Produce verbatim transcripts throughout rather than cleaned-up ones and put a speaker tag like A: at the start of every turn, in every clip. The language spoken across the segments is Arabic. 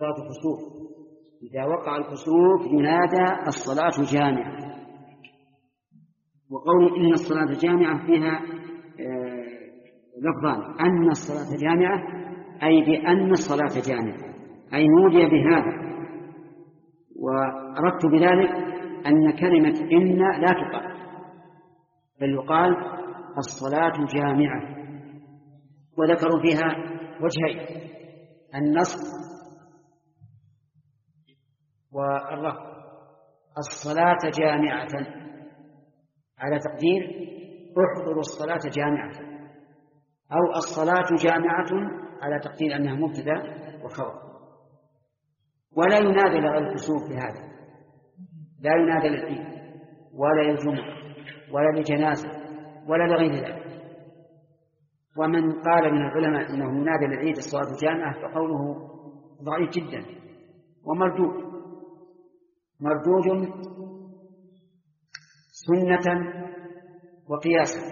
A: صلاة الكسوف إذا وقع الكسوف ينادى الصلاة جامعة. وقول إن الصلاة جامعة فيها لفظان: أن الصلاة جامعة أي بأن الصلاة جامعة، أي نودي بهذا. وأردت بذلك أن كلمة إن لا تقال، بل يقال الصلاة جامعة. وذكروا فيها وجهين: النصب والرفع. الصلاة جامعة على تقدير احضروا الصلاة جامعة، أو الصلاة جامعة على تقدير أنها مبتدأ وخبر. ولا ينادى لغير الكسوف بهذا، لا ينادى للعيد ولا للجمعة ولا للجنازة ولا لغير ذلك. ومن قال من العلماء أنه ينادى للعيد الصلاة جامعة فقوله ضعيف جدا ومردود، مردود سنة وقياسا.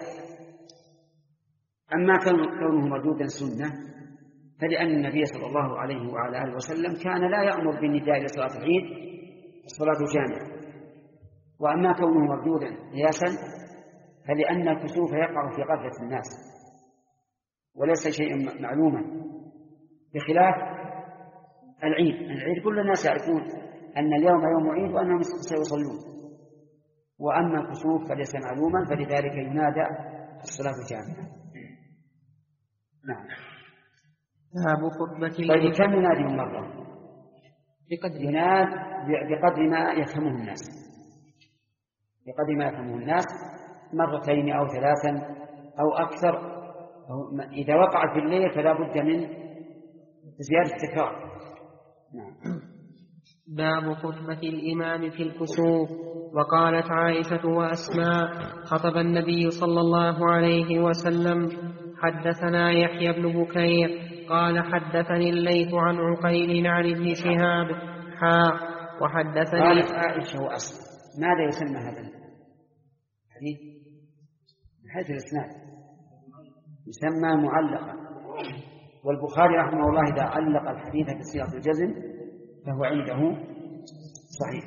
A: أما كونه مردودا سنة فلأن النبي صلى الله عليه وعلى آله وسلم كان لا يأمر بالنداء لصلاة العيد الصلاة جامعة. وأما كونه مردودا قياسا فلأن الكسوف يقع في غفلة الناس وليس شيئا معلوما، بخلاف العيد. العيد كل الناس يعرفون أن اليوم يوم عيد وأنهم سيصلون. وأما الكسوف فليس معلوما، فلذلك ينادى الصلاة جامعة. نعم.
B: باب خطبة
A: طيب كم ينادي مرة؟
B: بقدر
A: يناد بقدر ما يفهمه الناس، بقدر ما يفهمه الناس، مرتين أو ثلاثا أو أكثر. إذا وقع في الليل فلا بد من زيادة التكرار. نعم.
B: باب خطبة الإمام في الكسوف. وقالت عائشة وأسماء: خطب النبي صلى الله عليه وسلم. حدثنا يحيى بن بكير قال حدثني الليث عن عقيل عن ابن شهاب حا وحدثني.
A: قالت عائشة وأسماء، ماذا يسمى هذا الحديث من حيث الإسناد؟ يسمى معلقا. والبخاري رحمه الله إذا علق الحديث بصيغة الجزم فهو عنده صحيح.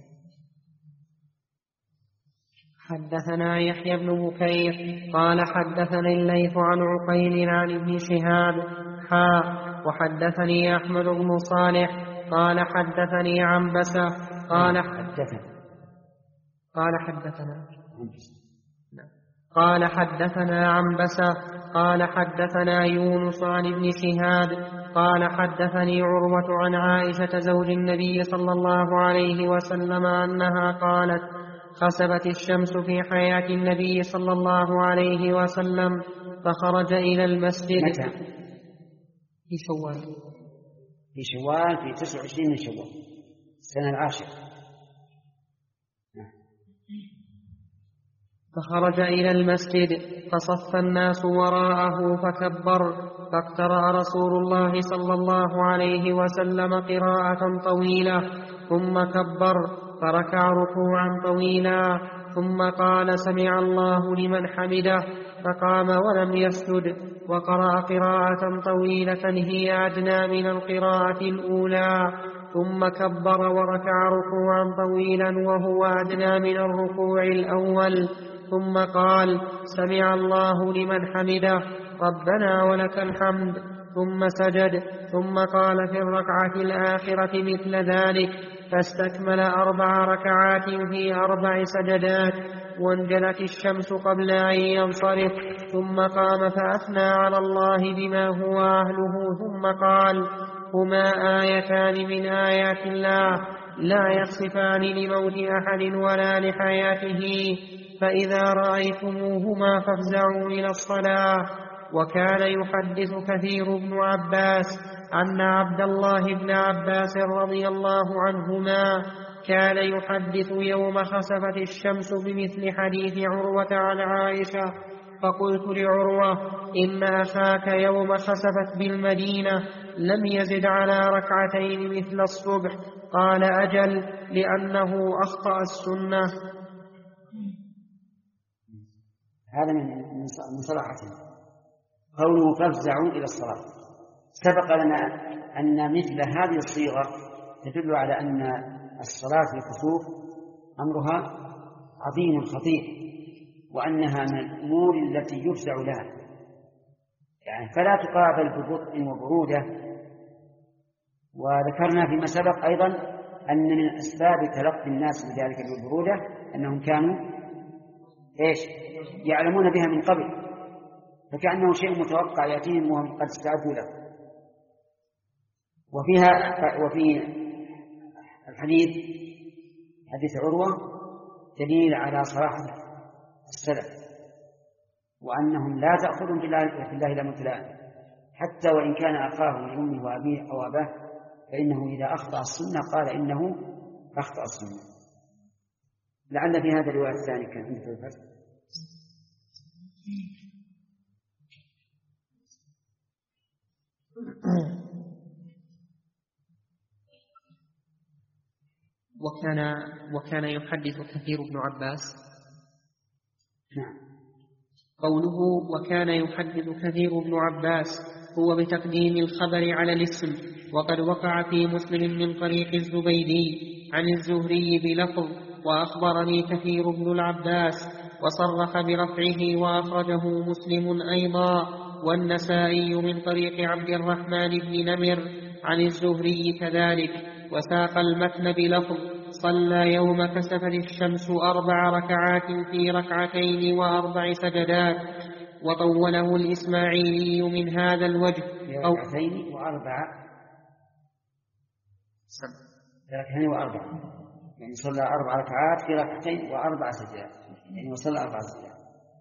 B: حدثنا يحيى بن بكير قال حدثني الليث عن عقيل عن ابن شهاب حا وحدثني أحمد بن صالح قال حدثني عنبسة قال
A: حدثنا
B: قال حدثنا قال حدثنا عنبسة قال حدثنا يونس عن ابن شهاب قال حدثني عروة عن عائشة زوج النبي صلى الله عليه وسلم أنها قالت: خسفت الشمس في حياة النبي صلى الله عليه وسلم فخرج إلى المسجد.
A: متى؟
B: في شوال.
A: في شوال في تسع وعشرين من شوال السنة العاشرة.
B: فخرج إلى المسجد فصف الناس وراءه فكبر، فاقترأ رسول الله صلى الله عليه وسلم قراءة طويلة ثم كبر فركع ركوعا طويلا ثم قال: سمع الله لمن حمده، فقام ولم يسجد وقرأ قراءة طويلة هي أدنى من القراءة الأولى ثم كبر وركع ركوعا طويلا وهو أدنى من الركوع الأول ثم قال: سمع الله لمن حمده ربنا ولك الحمد، ثم سجد ثم قال في الركعة الآخرة مثل ذلك، فاستكمل أربع ركعات في أربع سجدات، وانجلت الشمس قبل أن ينصرف، ثم قام فأثنى على الله بما هو أهله، ثم قال: هما آيتان من آيات الله لا يخسفان لموت أحد ولا لحياته، فإذا رأيتموهما فافزعوا إلى الصلاة. وكان يحدث كثير بن عباس أن عبد الله بن عباس رضي الله عنهما كان يحدث يوم خسفت الشمس بمثل حديث عروة عن عائشة، فقلت لعروة: إن أخاك يوم خسفت بالمدينة لم يزد على ركعتين مثل الصبح. قال: أجل، لأنه أخطأ السنة.
A: هذا من صراحته قوله فافزعوا إلى الصلاة. سبق لنا أن مثل هذه الصيغة تدل على أن الصلاة في الكسوف أمرها عظيم خطير، وأنها من الأمور التي يفزع لها، يعني فلا تقابل ببطء وبرودة. وذكرنا فيما سبق أيضا أن من أسباب تلقي الناس بذلك بالبرودة أنهم كانوا إيش يعلمون بها من قبل، فكأنه شيء متوقع يأتيهم وهم قد استعدوا له. وفيها وفي الحديث حديث عروة دليل على صراحة السلف، وأنهم لا تأخذهم في الله إلا مبتلاء، حتى وإن كان أخاه من أمه وأبيه أو أباه، فإنه إذا أخطأ السنة قال إنه أخطأ السنة. لعل في هذا الرواية الثاني كان في الفصل.
B: وكان وكان يحدث كثير بن عباس.
A: نعم.
B: قوله وكان يحدث كثير بن عباس هو بتقديم الخبر على الاسم، وقد وقع في مسلم من طريق الزبيدي عن الزهري بلفظ وأخبرني كثير بن العباس، وصرح برفعه وأخرجه مسلم أيضا والنسائي من طريق عبد الرحمن بن نمر عن الزهري كذلك، وساق المتن بلفظ صلى يوم كسفت الشمس أربع ركعات في ركعتين وأربع سجدات، وطوله الإسماعيلي من هذا الوجه
A: أو ركعتين وأربع ركعتين وأربع، يعني صلى أربع ركعات في ركعتين وأربع سجدات، يعني وصلى أربع سجدات،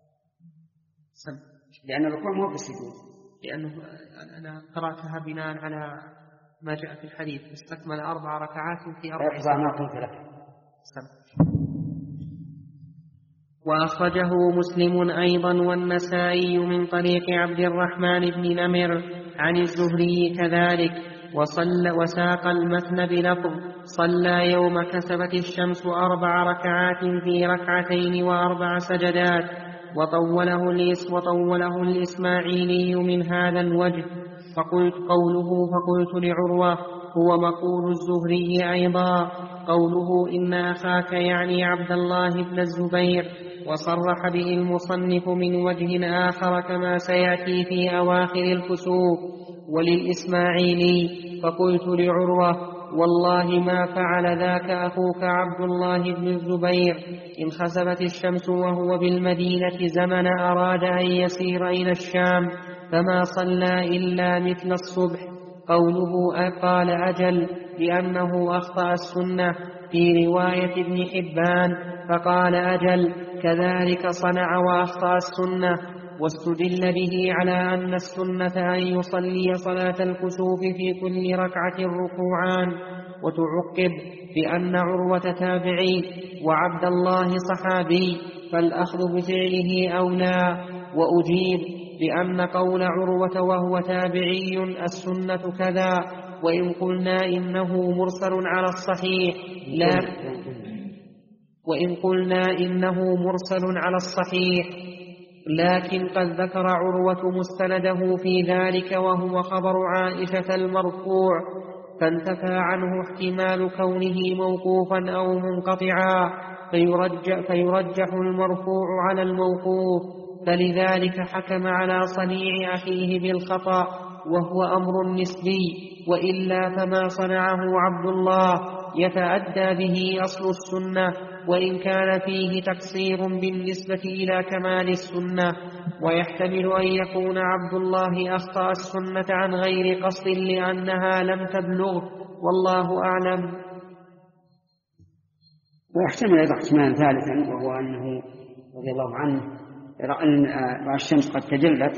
A: لأن الركوع مو بالسجود،
B: لأنه أنا قرأتها بناء على ما جاء في الحديث استكمل أربع ركعات في أربع سجدات. وأخرجه مسلم أيضا والنسائي من طريق عبد الرحمن بن نمر عن الزهري كذلك، وصل وساق المتن بلفظ صلى يوم كسفت الشمس أربع ركعات في ركعتين وأربع سجدات، وطوله, الإس وطوله الإسماعيلي من هذا الوجه. فقلت قوله فقلت لعروة هو مقول الزهري أيضا، قوله إن أخاك يعني عبد الله بن الزبير، وصرح به المصنف من وجه آخر كما سيأتي في أواخر الكسوف. وللإسماعيلي فقلت لعروة والله ما فعل ذاك أخوك عبد الله بن الزبير، إن خسفت الشمس وهو بالمدينة زمن أراد أن يسير إلى الشام فما صلى إلا مثل الصبح. قوله قال أجل لأنه أخطأ السنة في رواية ابن حبان، فقال أجل كذلك صنع وأخطأ السنة. واستدل به على أن السنة أن يصلي صلاة الكسوف في كل ركعة ركوعان. وتعقب بأن عروة تابعي وعبد الله صحابي، فالأخذ بفعله أولى. وأجيب بأن قول عروة وهو تابعي السنة كذا، وإن قلنا إنه مرسل على الصحيح لا وإن قلنا إنه مرسل على الصحيح لكن قد ذكر عروة مستنده في ذلك وهو خبر عائشة المرفوع، فانتفى عنه احتمال كونه موقوفا أو منقطعا، فيرجح, فيرجح المرفوع على الموقوف، فلذلك حكم على صنيع أخيه بالخطأ وهو أمر نسبي، وإلا فما صنعه عبد الله يتأدى به أصل السنة، وإن كان فيه تقصير بالنسبة إلى كمال السنة. ويحتمل أن يكون عبد الله أخطأ السنة عن غير قصد لأنها لم تبلغ، والله أعلم.
A: ويحتمل أيضا احتمال ثالثا، وهو أنه رضي الله عنه رأى أن الشمس قد تجلت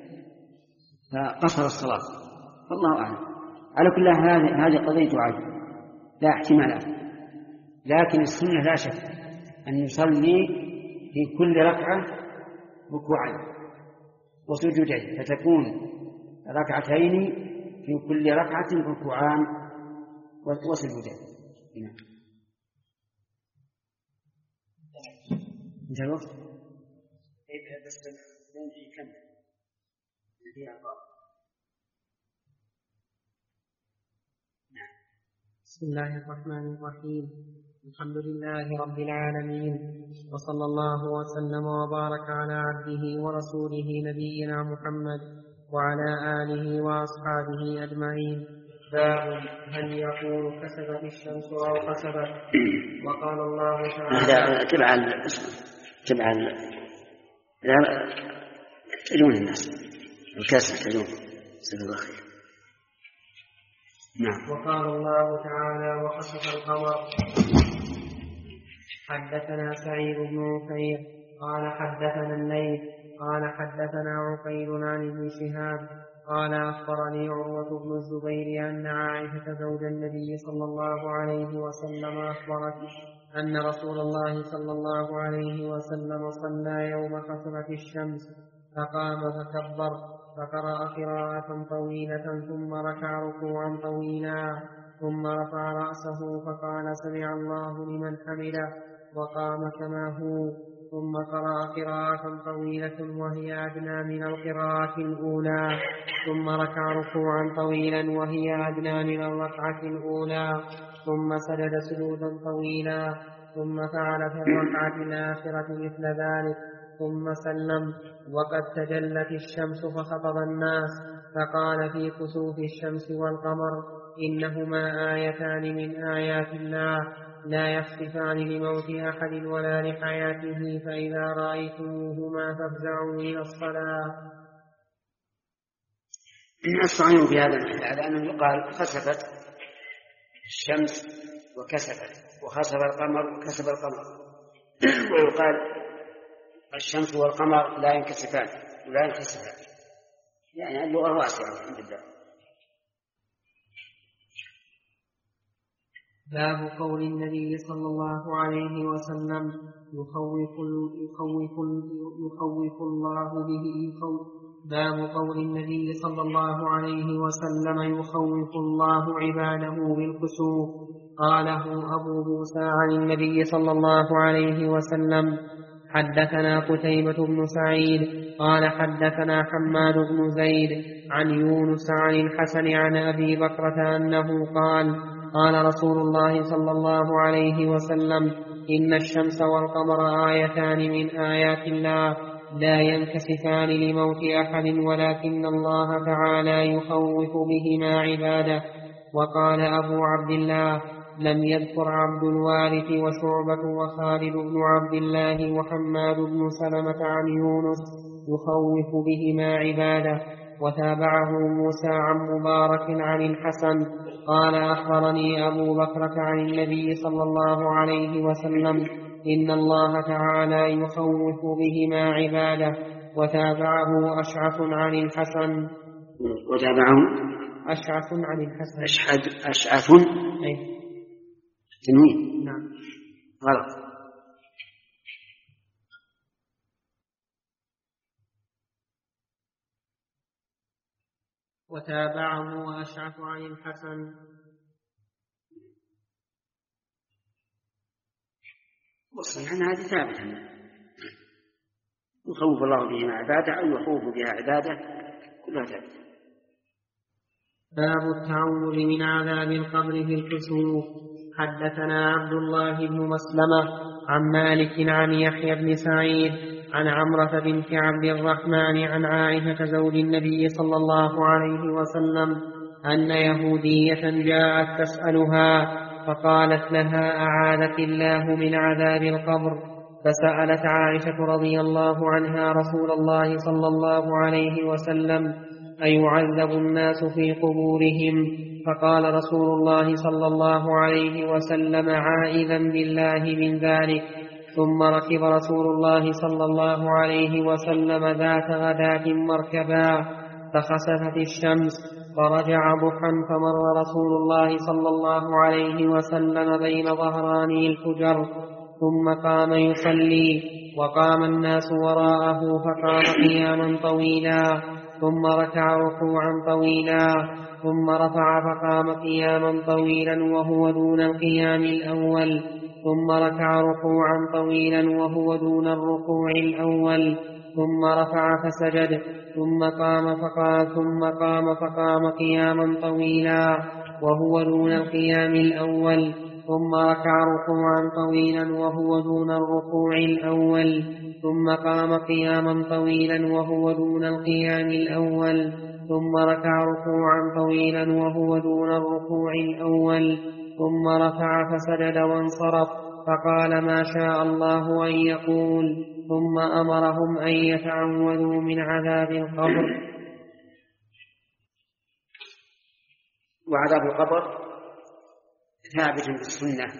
A: فقصر الصلاة، والله أعلم. على كل هذه هذه قضية عجب لا احتمالات، لكن السنة لا شك أن يصلي في كل ركعة ركوعين وسجودين، فتكون ركعتين في كل ركعة ركوعان وسجودين. انتهى الوقت؟ بس كم؟
B: بسم الله الرحمن الرحيم. الحمد لله رب العالمين، وصلى الله وسلم وبارك على عبده ورسوله نبينا محمد وعلى آله وأصحابه أجمعين. باب هل يقول كسبت الشمس أو خسفت. وقال الله تعالى
A: تبع تبع تجون الناس الكسر تجون سبب الله خير. نعم.
B: وقال الله تعالى وخسف القمر. حدثنا سعيد بن عفير قال حدثنا الليث قال حدثنا عقيل عن ابن شهاب قال أخبرني عروة بن الزبير أن عائشة زوج النبي صلى الله عليه وسلم أخبرت أن رسول الله صلى الله عليه وسلم صلى يوم خسفت الشمس فقام فكبر فقرأ قراءة طويلة ثم ركع ركوعا طويلا ثم رفع رأسه فقال سمع الله لمن حمده وقام كما هو ثم قرأ قراءة طويلة وهي أدنى من القراءة الأولى ثم ركع ركوعا طويلا وهي أدنى من الركعة الأولى ثم سجد سجودا طويلا ثم فعل في الركعة الآخرة مثل ذلك ثم سلم. وقد تجلت الشمس فخطب الناس فقال في كسوف الشمس والقمر إنهما آيتان من آيات الله لا يخسفان لموت أحد ولا لحياته فإذا رأيتموهما فافزعوا إلى الصلاة.
A: الصحيح في هذا الحديث أنه يقال خسفت الشمس وكسفت وخسف القمر وكسف القمر، ويقال الشمس والقمر لا ينكسفان ولا ينكسفان، يعني اللغة واسعة الحمد لله.
B: باب قول النبي صلى الله عليه وسلم يخوف يخوف يخوف الله به يخوف. باب قول النبي صلى الله عليه وسلم يخوف الله عباده بالكسوف. قاله أبو موسى عن النبي صلى الله عليه وسلم. حدثنا قتيبة بن سعيد قال حدثنا حماد بن زيد عن يونس عن الحسن عن أبي بكرة أنه قال قال رسول الله صلى الله عليه وسلم إن الشمس والقمر آيتان من آيات الله لا ينكسفان لموت أحد ولكن الله تعالى يخوف بهما عباده. وقال أبو عبد الله لم يذكر عبد الوارث وشعبة وخالد بن عبد الله وحماد بن سلمة عن يونس يخوف بهما عباده. وتابعه موسى عن مبارك عن الحسن قال أخبرني أبو بكرة عن النبي صلى الله عليه وسلم إن الله تعالى يخوف بهما عباده. وتابعه أشعث عن الحسن
A: وتابعه
B: أشعث عن الحسن
A: أشعث أشعث
B: أي
A: تنوين
B: نعم
A: غلط.
B: وتابعه أشعث عن الحسن.
A: والصحيح أن هذه ثابتة يخوف الله بهما عباده أو يخوف بها عباده كلها ثابتة.
B: باب التعوذ من عذاب القبر في الكسوف. حدثنا عبد الله بن مسلمة عن مالك عن يحيى بن سعيد عن عمرة بنت عبد الرحمن عن عائشة زوج النبي صلى الله عليه وسلم أن يهودية جاءت تسألها فقالت لها أعاذك الله من عذاب القبر. فسألت عائشة رضي الله عنها رسول الله صلى الله عليه وسلم أيعذب الناس في قبورهم؟ فقال رسول الله صلى الله عليه وسلم عائذا بالله من ذلك. ثم ركب رسول الله صلى الله عليه وسلم ذات غداة مركبا فخسفت الشمس فرجع ضحى فمر رسول الله صلى الله عليه وسلم بين ظهراني الحجر ثم قام يصلي وقام الناس وراءه فقام قياما طويلا ثم ركع ركوعا طويلا ثم رفع فقام قياما طويلا وهو دون القيام الأول ثم ركع ركوعا طويلا وهو دون الركوع الأول ثم رفع فسجد ثم قام فقام ثم قام فقام قياما طويلا وهو دون القيام الأول، ثم ركع ركوعا طويلا وهو دون الركوع الأول، ثم قام قياما طويلا وهو دون القيام الأول، ثم ركع ركوعا طويلا وهو دون الركوع الأول، ثم رفع فسجد وانصرف، فقال ما شاء الله أن يقول، ثم أمرهم أن يتعوذوا من عذاب القبر.
A: وعذاب القبر ثابت بالسنة،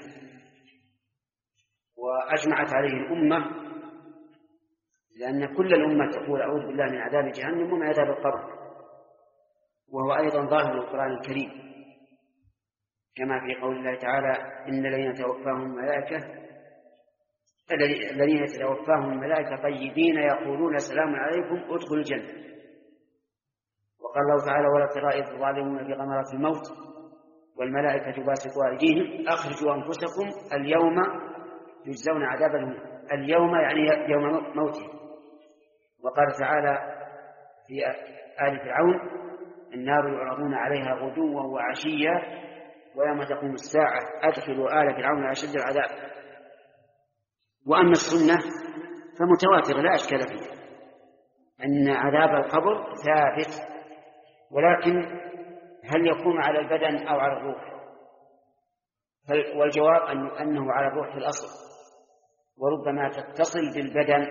A: وأجمعت عليه الأمة، لأن كل الأمة تقول أعوذ بالله من عذاب جهنم ومن عذاب القبر، وهو أيضا ظاهر القرآن الكريم، كما في قول الله تعالى إن الذين توفاهم الملائكة الذين توفاهم الملائكة طيبين يقولون سلام عليكم ادخلوا الجنة. وقال الله تعالى ولا ترى إذ الظالمون في غمرات الموت والملائكة باسطوا أيديهم أخرجوا أنفسكم اليوم يجزون عذاب الهون. اليوم يعني يوم موته. وقال تعالى في آل فرعون النار يعرضون عليها غدوا وعشيا ويوم تقوم الساعة أدخلوا آل فرعون أشد العذاب. وأما السنة فمتواتر لا أشكال فيه أن عذاب القبر ثابت، ولكن هل يكون على البدن أو على الروح؟ والجواب أنه على الروح في الأصل، وربما تتصل بالبدن.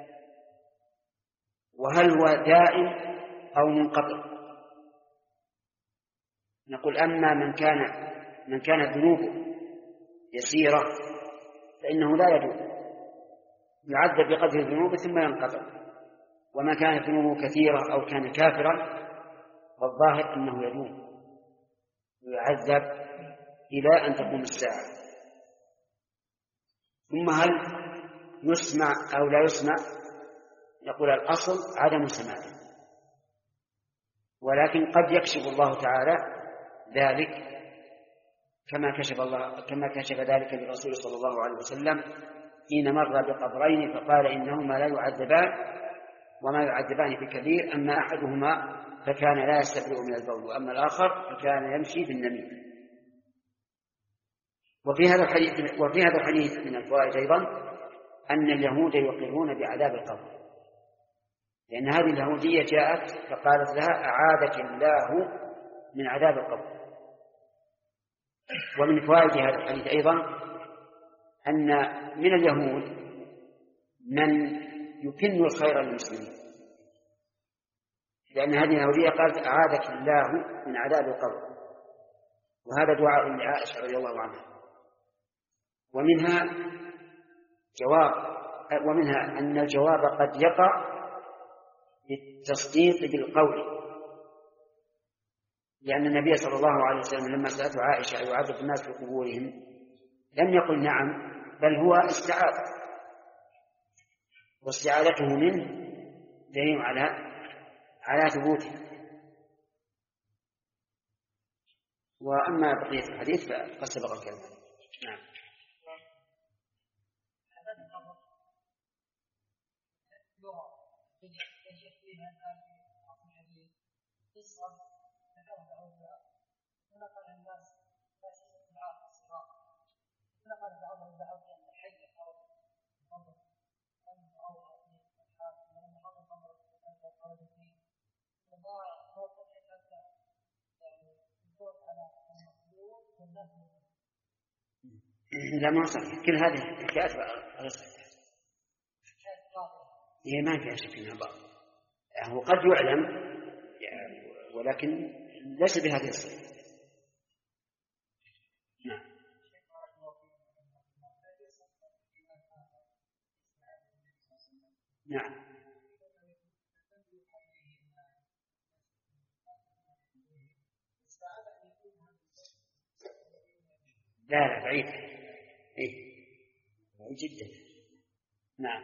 A: وهل هو دائم أو منقطع؟ نقول أما من كان من كانت ذنوبه يسيرة فإنه لا يدوم، يعذب بقدر ذنوبه ثم ينقطع. وما كانت ذنوبه كثيرة أو كان كافرا فالظاهر أنه يدوم ويعذب إلى أن تقوم الساعة. ثم هل يسمع أو لا يسمع؟ يقول الأصل عدم سماعه، ولكن قد يكشف الله تعالى ذلك كما كشف الله كما كشف ذلك للرسول صلى الله عليه وسلم حين مر بقبرين فقال إنهما لا يعذبان وما يعذبان بكبير، أما أحدهما فكان لا يستبرئ من البول وأما الآخر فكان يمشي بالنميمة. وفي هذا الحديث وفي هذا الحديث من الفوائد أيضا أن اليهود يقرون بعذاب القبر، لأن هذه اليهودية جاءت فقالت لها أعاذك الله من عذاب القبر. ومن فوائد هذا الحديث أيضا أن من اليهود من يكن الخير للمسلمين، لأن هذه اليهودية قالت أعاذك الله من عذاب القبر، وهذا دعاء لعائشة رضي الله عنها. ومنها جواب ومنها أن الجواب قد يقع بالتصديق بالقول، لأن النبي صلى الله عليه وسلم لما سألته عائشة يعذب الناس في قبورهم لم يقل نعم، بل هو استعاذ، واستعاذته منه دليل على على ثبوته. وأما بقية الحديث فقد سبق الكلام. نعم. لا ما صحيح، كل هذه الحكايات غير صحيحة، هي ما فيها شك انها باطل. هو قد يعلم ولكن ليس بهذه الصفة. نعم. نعم. لا لا بعيد، إيه بعيد جدا. نعم.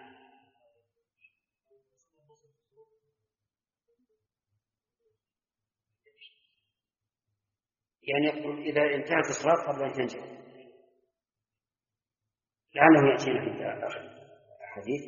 A: يعني إذا انتهت الصلاة قبل أن تنجح لعله يأتينا في الحديث.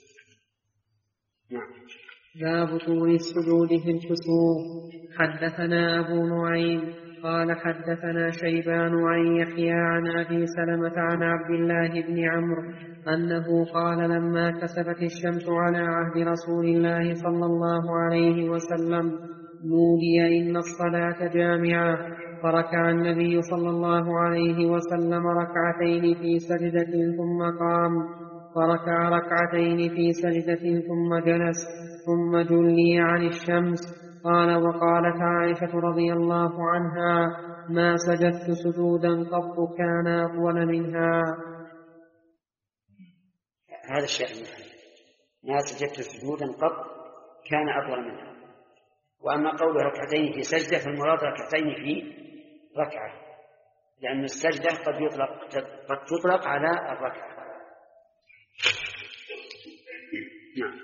A: نعم.
B: باب طول السجود في الكسوف. حدثنا أبو نعيم قال حدثنا شيبان عن يحيى عن أبي سلمة عن عبد الله بن عمرو أنه قال لما كسفت الشمس على عهد رسول الله صلى الله عليه وسلم نودي إن الصلاة جامعة، فركع النبي صلى الله عليه وسلم ركعتين في سجدة ثم قام، فركع ركعتين في سجدة ثم جلس، ثم جلي عن الشمس. قال وقالت عائشة رضي الله عنها ما سجدت سجودا قط كان أطول منها.
A: هذا الشيء ما سجدت سجودا قط كان أطول منها. وأما قول ركعتين في سجدة فالمراد ركعتين في ركعة، لأن السجدة قد يطلق قد تطلق على الركعة. نعم.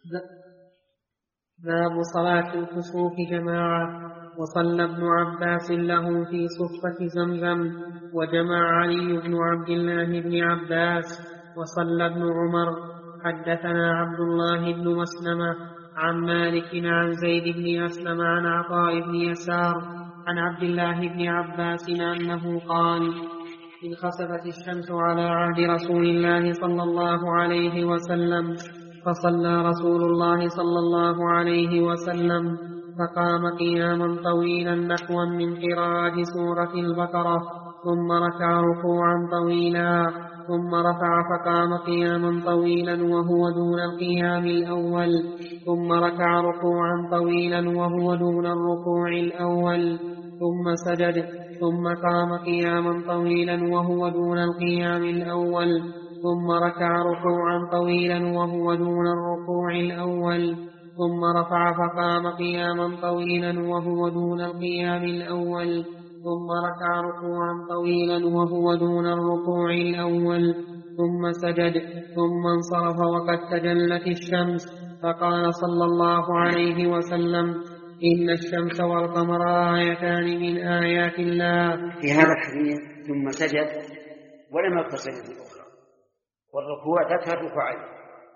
B: باب صلاة الكسوف جماعة. وصلى ابن عباس له في صفة زمزم، وجمع علي بن عبد الله بن عباس، وصلى ابن عمر. حدثنا عبد الله بن مسلمة عن مالك عن زيد بن أسلم عن عطاء بن يسار عن عبد الله بن عباس أنه قال انخسفت الشمس على عهد رسول الله صلى الله عليه وسلم، فصلى رسول الله صلى الله عليه وسلم فقام قياما طويلا نحوا من قراءة سورة البقرة، ثم ركع ركوعا طويلا، ثم رفع فقام قياما طويلا وهو دون القيام الأول، ثم ركع ركوعا طويلا وهو دون الركوع الأول، ثم سجد، ثم قام قياما طويلا وهو دون القيام الأول، ثم ركع ركوعا طويلا وهو دون الركوع الأول، ثم رفع فقام قياما طويلا وهو دون القيام الأول، ثم ركع ركوعا طويلا وهو دون الركوع الأول، ثم سجد، ثم انصرف وقد تجلت الشمس، فقال صلى الله عليه وسلم إن الشمس والقمر آيتان من آيات الله.
A: في هذا الحديث ثم سجد ولم يذكر سجدة أخرى، والركوع ذكر ركوعين،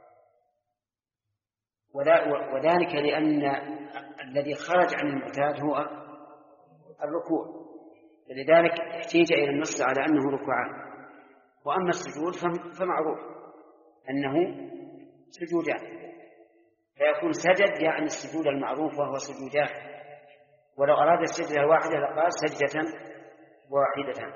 A: وذلك لأن الذي خرج عن المعتاد هو الركوع، لذلك احتيج إلى النص على أنه ركوعان. وأما السجود فمعروف أنه سجودان، فيكون سجد يعني السجود المعروف وهو سجودان، ولو أراد السجدة الواحدة لقال سجدة واحدة.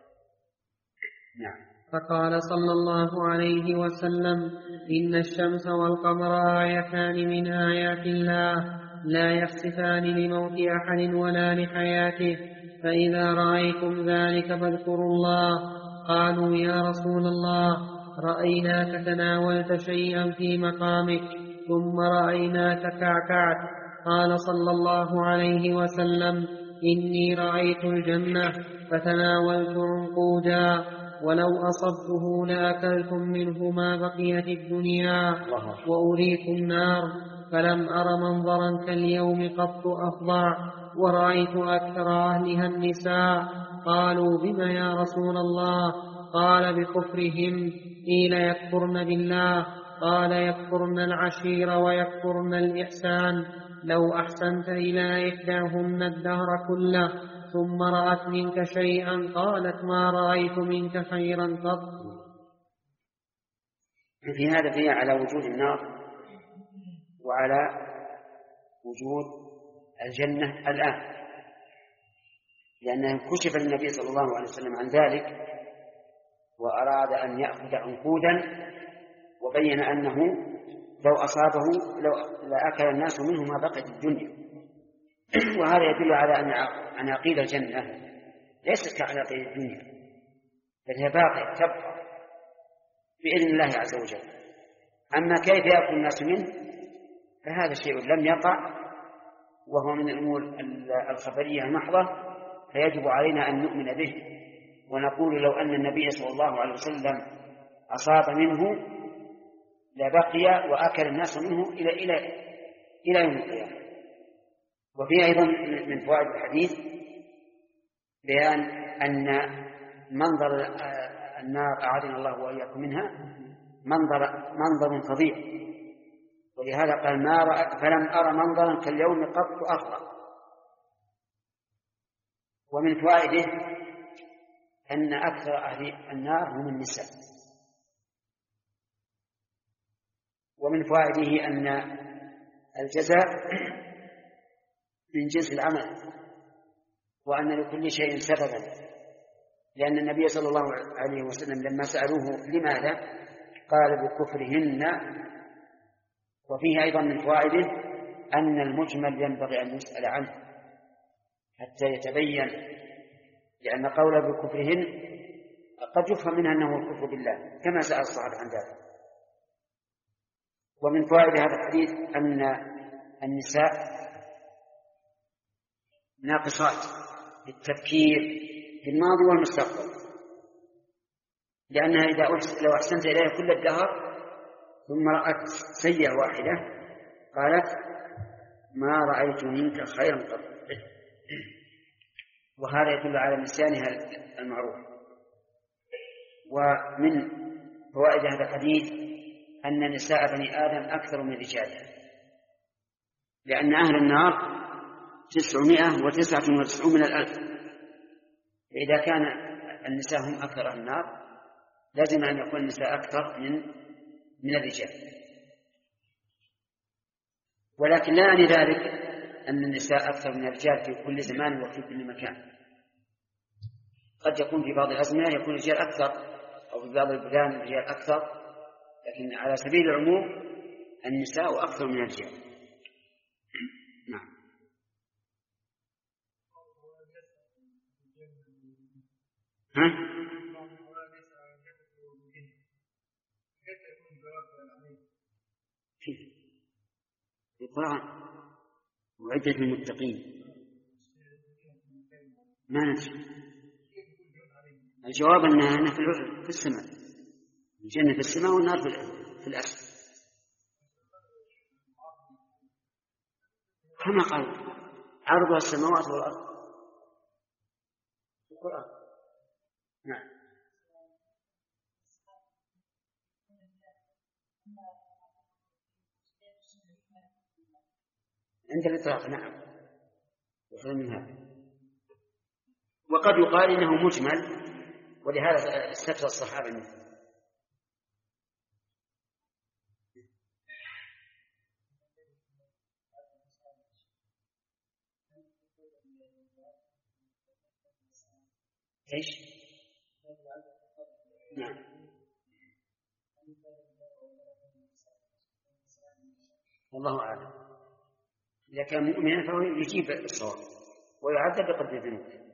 A: نعم.
B: فقال صلى الله عليه وسلم إن الشمس والقمر آيتان من آيات الله لا يخسفان لموت أحد ولا لحياته، فإذا رأيتم ذلك فاذكروا الله. قالوا يا رسول الله رأيناك تناولت شيئا في مقامك ثم رأيناك كعكعت. قال صلى الله عليه وسلم إني رأيت الجنة فتناولت عنقودا، ولو أصبته لأكلتم منه ما بقي في الدنيا، وأريت النار فلم أر منظرا كاليوم قط أفظع، ورأيت أكثر أهلها النساء. قالوا بما يا رسول الله؟ قال بكفرهم. قيل يكفرن بالله؟ قال يكفرن العشير ويكفرن الإحسان. لو أحسنت إلى إحداهن الدهر كله ثم رأت منك شيئا قالت ما رأيت منك خيرا قط.
A: في هذا فيه على وجود النار وعلى وجود الجنة الآن، لأنه كشف النبي صلى الله عليه وسلم عن ذلك وأراد أن يأخذ عنقودا، وبين أنه لو أصابه لو لأكل الناس منه ما بقي في الدنيا. وهذا يدل على أن عناقيد الجنة ليست كعناقيد الدنيا، بل هي باقية تبقى بإذن الله عز وجل. أما كيف يأكل الناس منه فهذا شيء لم يقع، وهو من الأمور الخبرية المحضة، فيجب علينا أن نؤمن به ونقول لو أن النبي صلى الله عليه وسلم أصاب منه لبقي وأكل الناس منه إلى إلى إلى يوم القيامة. وفيه أيضا من فوائد الحديث بيان أن منظر النار أعاذنا الله وإياكم منها منظر منظر فظيع، ولهذا قال ما رأى فلم أرى منظرا كاليوم قط أفضل. ومن فوائده أن أكثر أهل النار هم النساء. ومن فوائده أن الجزاء من جنس العمل، وأن لكل شيء سببا، لأن النبي صلى الله عليه وسلم لما سألوه لماذا قال بكفرهن. وفيه أيضا من فوائده أن المجمل ينبغي أن يسأل عنه حتى يتبين، لأن قوله بكفرهن قد يفهم منها أنه الكفر بالله كما سأل الصحابة عن ذلك. ومن فوائد هذا الحديث أن النساء ناقصات بالتفكير في الماضي والمستقبل، لأنها إذا لو أحسنت إليها كل الدهر ثم رأت سيئة واحدة قالت ما رأيت منك خيرا قط. وهذا يدل على نسيانها المعروف. ومن فوائد هذا الحديث أن نساء بني آدم أكثر من رجالها، لأن أهل النار تسعمائة وتسعة وتسعون من الألف، فإذا كان النساء هم أكثر أهل النار لازم أن يكون النساء أكثر من من الرجال. ولكن لا يعني ذلك أن النساء أكثر من الرجال في كل زمان وفي كل مكان. قد يكون في بعض الأزمنة يكون الرجال أكثر، أو في بعض البلدان الرجال أكثر، لكن على سبيل العموم النساء أكثر من الرجال. نعم. ها؟ كيف؟ في القرآن وعدة المتقين ما ندري. الجواب أنها في السماء، الجنة في السماء والنار في الأسفل كما قال عرضها السماوات والأرض في القرآن. نعم. عند الإطلاق نعم يفهم من هذا. وقد يقال إنه مجمل، ولهذا استفتى الصحابة منه. ايش؟ نعم. والله أعلم. إذا كان مؤمنا فهو يجيب الصواب ويعذب بقدر ذنوبه.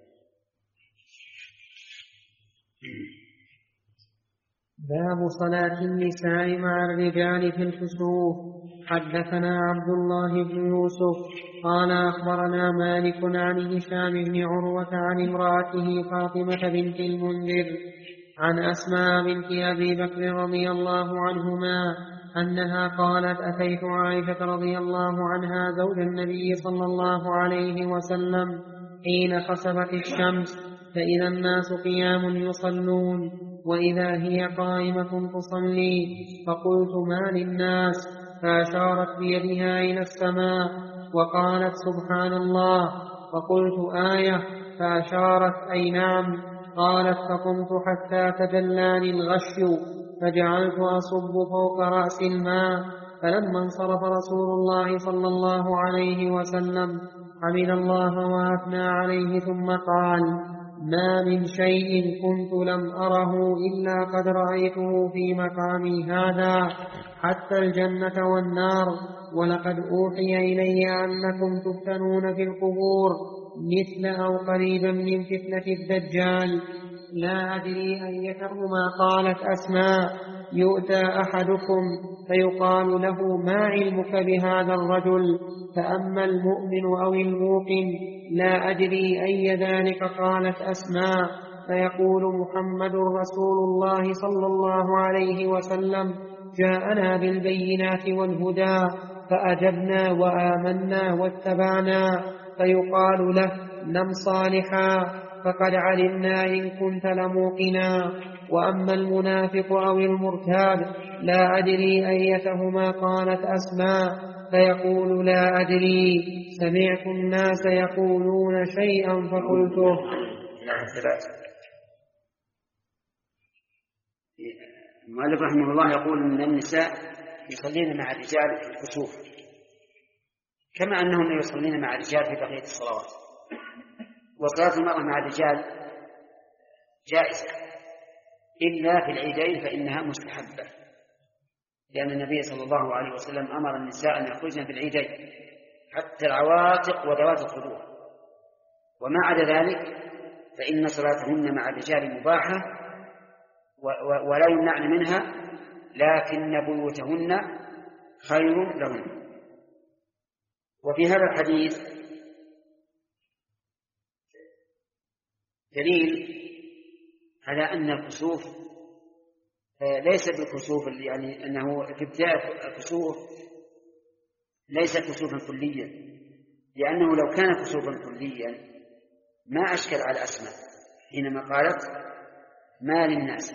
B: باب صلاة النساء مع الرجال في الكسوف. حدثنا عبد الله بن يوسف قال أخبرنا مالك عن هشام بن عروة عن امرأته فاطمة بنت المنذر عن أسماء بنت أبي بكر رضي الله عنهما أنها قالت أتيت عائشة رضي الله عنها زوج النبي صلى الله عليه وسلم حين خسفت الشمس فإذا الناس قيام يصلون وإذا هي قائمة تصلي، فقلت ما للناس؟ فأشارت بيدها إلى السماء وقالت سبحان الله، فقلت آية؟ فأشارت أي نعم. قالت فقمت حتى تجلاني الغشي فجعلت أصب فوق رأس الماء، فلما انصرف رسول الله صلى الله عليه وسلم حمد الله وأثنى عليه ثم قال ما من شيء كنت لم أره إلا قد رأيته في مقامي هذا حتى الجنة والنار، ولقد أوحي إلي أنكم تفتنون في القبور مثل أو قريبا من فتنة الدجال. لا أدري أيتهما قالت أسماء. يؤتى أحدكم فيقال له ما علمك بهذا الرجل؟ فأما المؤمن أو الموقن لا أدري أي ذلك قالت أسماء. فيقول محمد رسول الله صلى الله عليه وسلم جاءنا بالبينات والهدى فأجبنا وآمنا واتبعنا. فيقال له نم صالحا فقد علمنا إن كنت لموقنا. وأما المنافق أو المرتاب لا أدري أيتهما قالت أسماء. فيقول لا أدري، سمعت الناس يقولون شيئا فقلته.
A: المؤلف رحمه الله يقول أن النساء يصلين مع الرجال في الكسوف كما أنهم يصلين مع الرجال في بقية الصلوات. وصلاة المرأة مع الرجال جائزة إلا في العيدين فإنها مستحبة، لأن النبي صلى الله عليه وسلم أمر النساء أن يخرجن في العيدين حتى العواتق وذوات الخدور، وما عدا ذلك فإن صلاتهن مع الرجال مباحة ولا يمنعن منها، لكن بيوتهن خير لهن. وفي هذا الحديث دليل على أن الكسوف ليس بالكسوف يعني أنه في ابتداء الكسوف ليس كسوفا كليا، لأنه لو كان كسوفا كليا ما أشكل على أسماء حينما قالت ما للناس،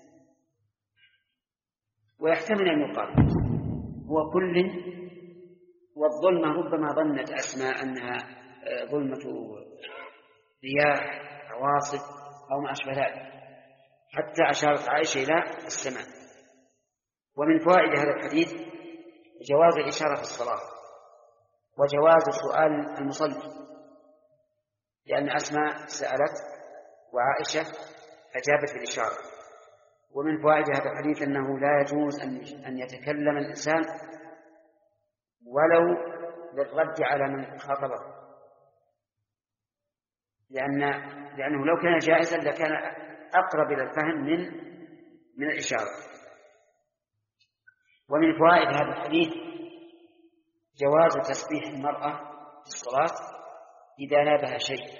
A: ويحتمل أن يقال هو كل، والظلمة ربما ظنت أسماء أنها ظلمة رياح عواصف أو ما أشبه ذلك، حتى أشارت عائشة إلى السماء. ومن فوائد هذا الحديث جواز الإشارة في الصلاة وجواز سؤال المصلي، لأن أسماء سألت وعائشة أجابت بالإشارة. ومن فوائد هذا الحديث أنه لا يجوز أن يتكلم الإنسان ولو للرد على من خاطبه، لأن لأنه لو كان جائزا لكان أقرب إلى الفهم من من الإشارة. ومن فوائد هذا الحديث جواز تسبيح المرأة في الصلاة إذا نابها شيء،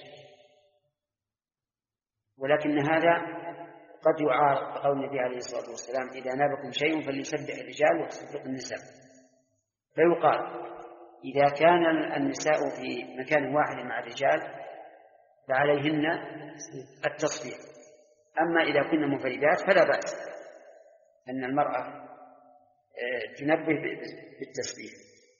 A: ولكن هذا قد يعارض بقول النبي عليه الصلاة والسلام إذا نابكم شيء فليسبح الرجال وتسبح النساء، فيقال إذا كان النساء في مكان واحد مع الرجال فعليهن التصفيق، أما إذا كنا منفردات فلا بأس أن المرأة تنبه بالتسبيح.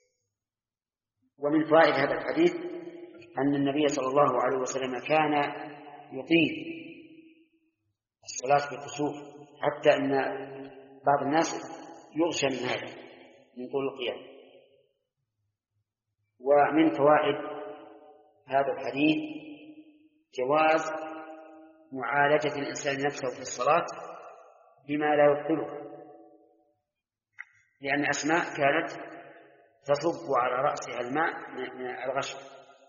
A: ومن فوائد هذا الحديث أن النبي صلى الله عليه وسلم كان يطيل الصلاة بالكسوف حتى أن بعض الناس يغشى من هذا من طول القيام. ومن فوائد هذا الحديث جواز معالجة الإنسان نفسه في الصلاة بما لا يبطله، لأن أسماء كانت تصب على رأسها الماء من الغشم.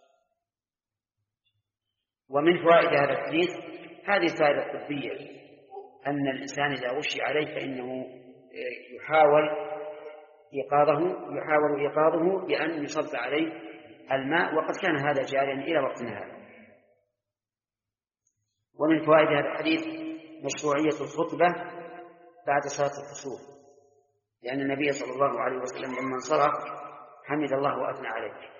A: ومن فوائد هذا الحديث هذه الفائدة الطبية أن الإنسان إذا غشي عليه فإنه يحاول إيقاظه يحاول إيقاظه بأن يصب عليه الماء، وقد كان هذا جاريا إلى وقتنا هذا. ومن فوائد هذا الحديث مشروعية الخطبة بعد صلاة الكسوف، لأن النبي صلى الله عليه وسلم لما انصرف حمد الله وأثنى عليه.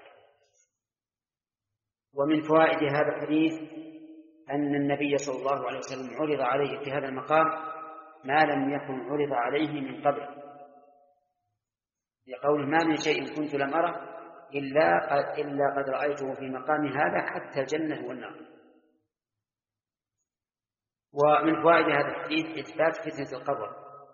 A: ومن فوائد هذا الحديث أن النبي صلى الله عليه وسلم عرض عليه في هذا المقام ما لم يكن عرض عليه من قبل، لقوله ما من شيء كنت لم أره إلا قد, إلا قد رأيته في مقام هذا حتى الجنة والنار. ومن فوائد هذا الحديث إثبات فتنة القبر،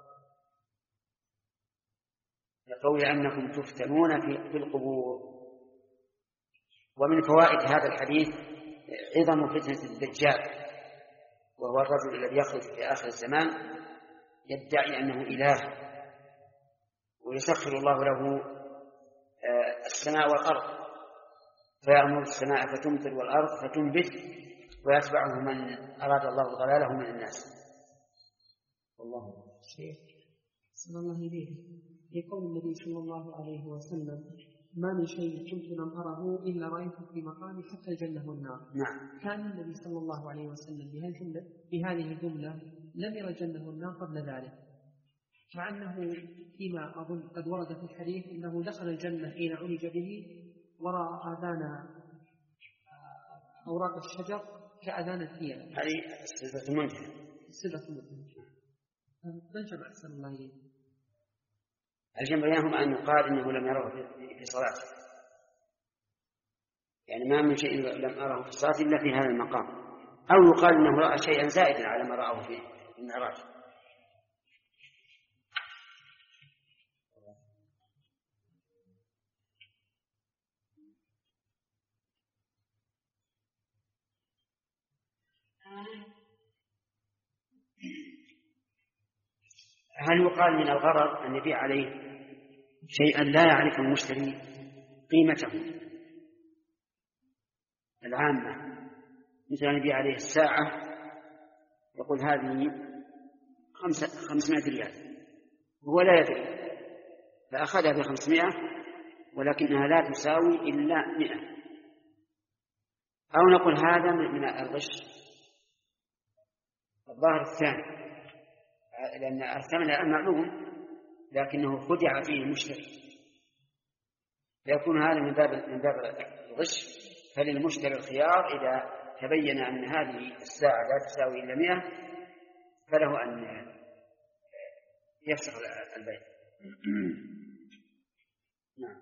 A: لقول أنكم تفتنون في القبور. ومن فوائد هذا الحديث عظم فتنة الدجال، وهو الرجل الذي يخرج في آخر الزمان يدعي أنه إله، ويسخر الله له السماء والأرض، فيأمر السماء فتمطر والأرض فتنبت، ويتبعه من أراد الله ضلاله من الناس. والله
B: شيخ صلى الله عليه في قول النبي صلى الله عليه وسلم ما من شيء كنت لم أره إلا رأيته في مقامي حتى الجنة والنار.
A: نعم.
B: كان النبي صلى الله عليه وسلم بهذه الجملة لم يرى الجنة والنار قبل ذلك، مع أنه فيما أظن قد ورد في الحديث أنه دخل الجنة حين عرج به ورأى آذان أوراق الشجر كأذان الفيل.
A: هذه الصفة منتهى.
B: الصفة منتهى. من جمع أحسن الله إليه.
A: الجمع بينهما أن يقال إنه لم يره في صلاته، يعني ما من شيء لم أره في الصلاة إلا في هذا المقام، أو يقال إنه رأى شيئا زائدا على ما رأه في المعراج. هل يقال من الغرض أن يبيع عليه شيئا لا يعرف المشتري قيمته العامة، مثل أن يبيع عليه الساعة يقول هذه خمسمائة ريال وهو لا يدري فأخذها بخمسمائة ولكنها لا تساوي إلا مئة، أو نقول هذا من الغش الظاهر الثاني، لأن الثمن الآن معلوم لكنه خدع فيه المشتري، فيكون هذا من باب من باب الغش. فللمشتري الخيار إذا تبين أن هذه الساعة لا تساوي إلا مئة فله أن يفسخ البيع. نعم.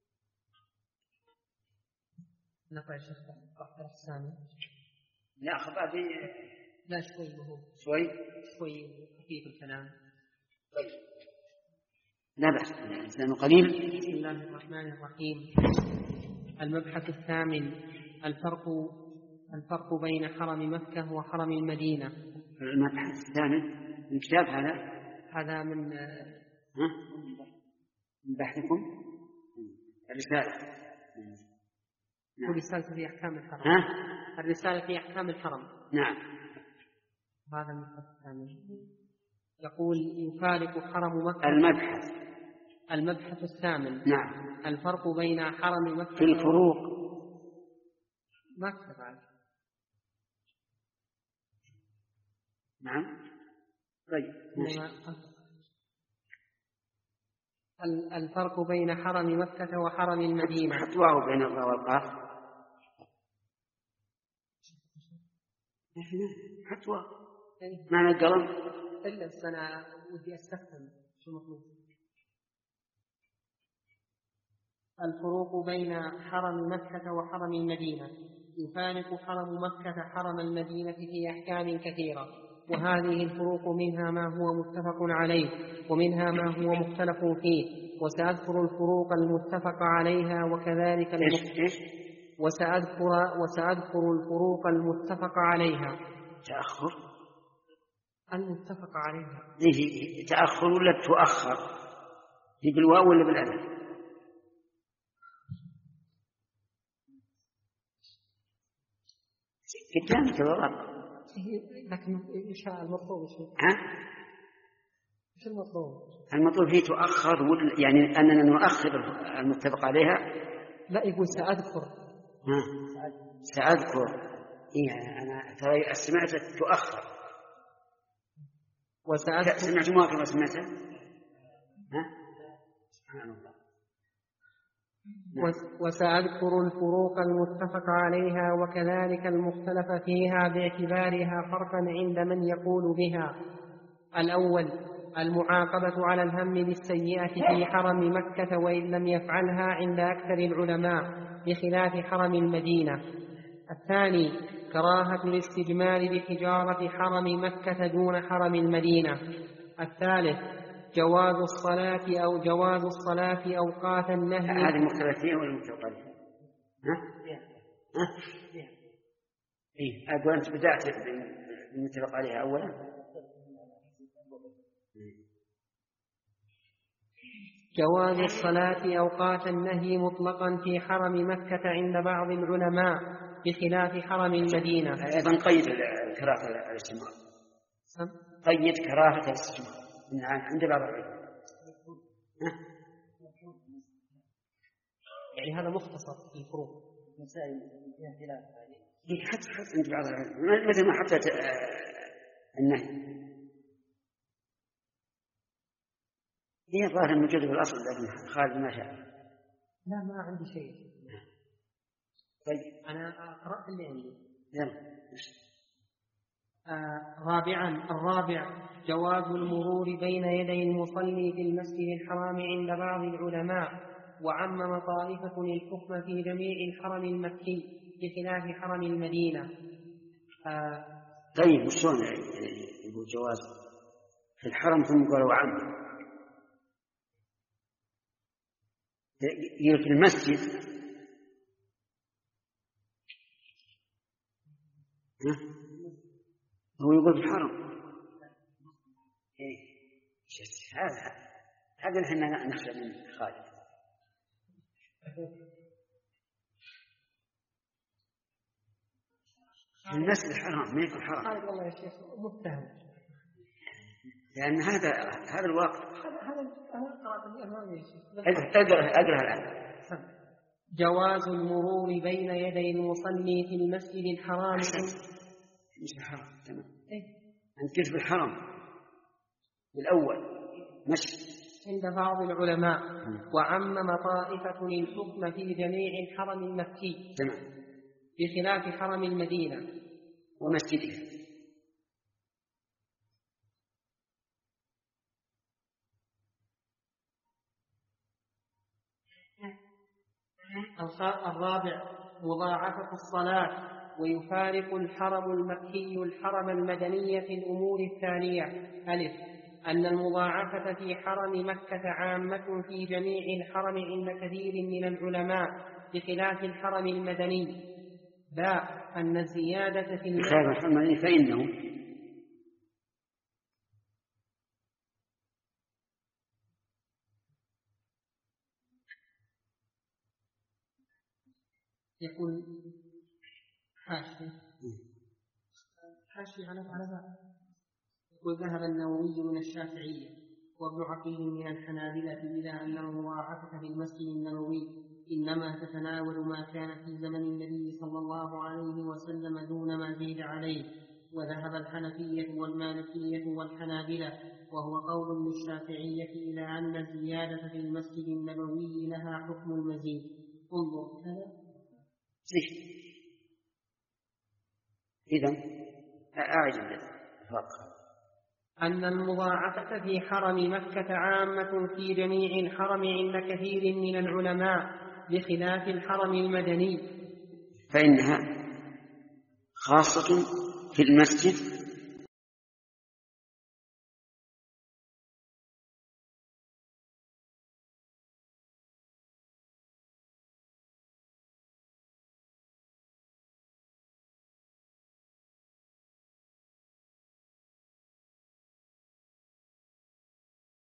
B: نقرأ شيخ أخبار السامي.
A: لا خطأ في
B: لا شوي مهم.
A: شوي
B: شوي خفيف الكلام.
A: طيب. لا بأس الإنسان قليل.
B: بسم الله الرحمن الرحيم. المبحث الثامن الفرق الفرق بين حرم مكة وحرم المدينة.
A: المبحث الثامن من كتاب هذا
B: هذا من
A: ها؟ من بحثكم الرسالة.
B: نعم. الرسالة في أحكام الحرم.
A: ها؟
B: الرسالة في أحكام الحرم.
A: نعم.
B: هذا المبحث الثامن يقول يفارق حرم مكة.
A: المبحث
B: المبحث الثامن.
A: نعم.
B: الفرق بين حرم مكة
A: في الفروق.
B: ما كتب عنه.
A: نعم. طيب.
B: الفرق بين حرم مكة وحرم المدينة.
A: حطواه بين الراء والقاف. حطواه. معنى القلم.
B: إلا بس أنا ودي أستفهم شو مطلوب. الفروق بين حرم مكة وحرم المدينة. يفارق حرم مكة حرم المدينة في أحكام كثيرة، وهذه الفروق منها ما هو متفق عليه ومنها ما هو مختلف فيه، وسأذكر الفروق المتفق عليها وكذلك المختلف وسأذكر وسأذكر الفروق المتفق عليها.
A: تأخر
B: المتفق عليها
A: هي تأخر ولا تؤخر؟ هي بالواو ولا بالألف؟ كتاب كذا
B: لكن إيش المطلوب شيء؟
A: ها؟
B: إيش المطلوب؟
A: المطلوب هي تؤخر يعني أننا نؤخر المتفق عليها.
B: لا يقول سأذكر.
A: ها سأذكر. إيه أنا ترى سمعت تؤخر.
B: وسأذكر.
A: سمعت ما كما سمعت. ها؟ سبحان الله.
B: وسأذكر الفروق المتفق عليها وكذلك المختلف فيها باعتبارها فرقا عند من يقول بها. الأول المعاقبة على الهم بالسيئة في حرم مكة وإن لم يفعلها عند أكثر العلماء بخلاف حرم المدينة. الثاني كراهة الاستجمال بحجارة حرم مكة دون حرم المدينة. الثالث جواز الصلاة أو جواز الصلاة أوقات النهي.
A: هذه مختلفين ولا متفقين؟ ها؟ ها؟ إيه أقول أنت بدأت بالمتفق عليها أولا.
B: جواز الصلاة أوقات النهي مطلقا في حرم مكة عند بعض العلماء بخلاف حرم المدينة.
A: أيضا قيد كراهة الاستجمار. قيد كراهة الاستجمار عند بعض العلماء.
B: يعني هذا مختصر في الفروق.
A: مسائل فيها خلاف هذه. حتى حتى عند بعض العلماء مثل ما حتى النهي. هي الظاهر الموجود في الأصل لكن خالد ما شاء.
B: لا ما عندي شيء.
A: طيب
B: أنا قرأت اللي عندي.
A: يلا.
B: آه رابعا الرابع جواز المرور بين يدي المصلي في المسجد الحرام عند بعض العلماء، وعمم طائفة الحكم في جميع الحرم المكي بخلاف حرم المدينة.
A: آه طيب وشون يقول جواز في الحرم ثم قالوا وعمم؟ في المسجد هو يقول في الحرم. إيه هذا هذا احنا نخشى من خالد. في المسجد الحرام ما يكون حرام.
B: هذا والله يا شيخ متهم.
A: لأن هذا هذا الواقع.
B: هذا أنا قرأت الأمام يا شيخ.
A: أقرأ أقرأ الآن.
B: جواز المرور بين يدي المصلي في المسجد الحرام.
A: مش الحرام تمام. إيه؟ أنت كيف بالحرم الأول مشي
B: عند بعض العلماء وعمم طائفة الحكم في جميع الحرم المكي
A: تمام
B: بخلاف حرم المدينة
A: ومسجدها.
B: الرابع مضاعفة الصلاة، ويفارق الحرم المكي الحرم المدني في الأمور التالية: ألف أن المضاعفة في حرم مكة عامة في جميع الحرم عند كثير من العلماء بخلاف الحرم المدني. باء أن الزيادة في
A: بخلاف الحرم المدني فإنه
B: يقول حاشي حاشي على على وذهب النووي من الشافعية وابن عقيل من الحنابلة إلى أن المضاعفة في المسجد النبوي إنما تتناول ما كان في زمن النبي صلى الله عليه وسلم دون ما زيد عليه. وذهب الحنفية والمالكية والحنابلة وهو قول للشافعية إلى أن الزيادة في المسجد النبوي لها حكم المزيد. انظر هذا
A: إذن أعجب الفرق.
B: أن المضاعفة في حرم مكة عامة في جميع الحرم عند كثير من العلماء بخلاف الحرم المدني،
A: فإنها خاصة في المسجد